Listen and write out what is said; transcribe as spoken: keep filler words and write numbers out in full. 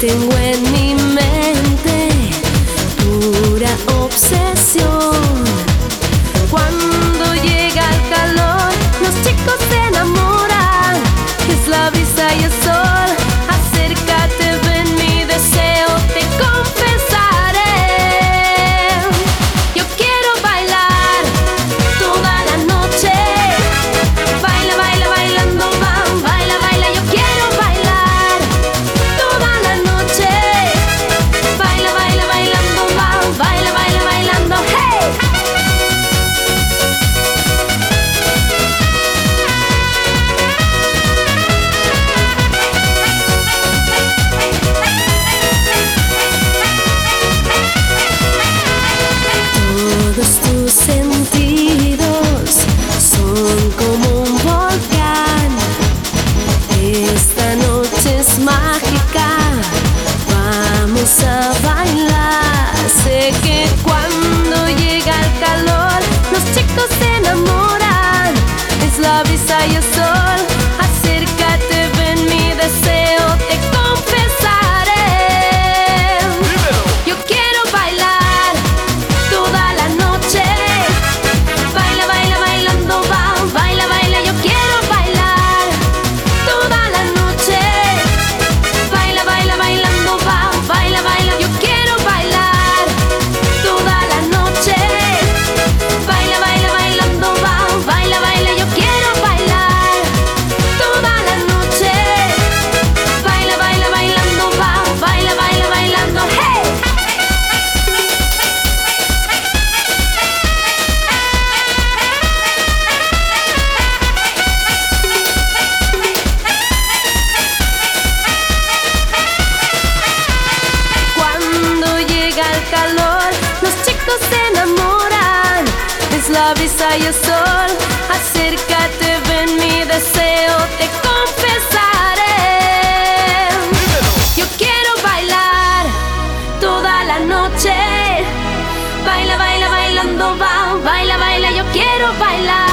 Tengo en mi mente pura obsesión. Cuando llega el calor, los chicos se enamoran. Es la brisa y el sol. Acércate, ven, mi deseo te confesaré. Yo quiero bailar toda la noche. Baila, baila, bailando, bam, baila, baila. Yo quiero bailar toda la noche. Baila, baila, bailando, bam, baila, baila, bailando, hey. Todos tus sentidos son como un volcán. Esta noche es mágica, vamos a bailar. Sé que cuando llega el calor, los chicos se enamoran. Es la brisa y el sol. Acércate, ven, mi deseo te confesaré. Yo quiero bailar toda la noche. Baila, baila, bailando, bam, baila, baila. Yo quiero bailar toda la noche. Baila, baila, bailando, bam, baila, baila. Yo quiero bailar toda la noche. Baila, baila, bailando, bam, baila, baila. Yo quiero bailar toda la noche. Baila, baila, bailando, bam, baila, baila, bailando, hey. Cuando llega el calor, los chicos se enamoran. Es la brisa y el sol. Acércate, ven, mi deseo te confesaré. Yo quiero bailar toda la noche. Baila, baila, bailando, va, baila, baila. Yo quiero bailar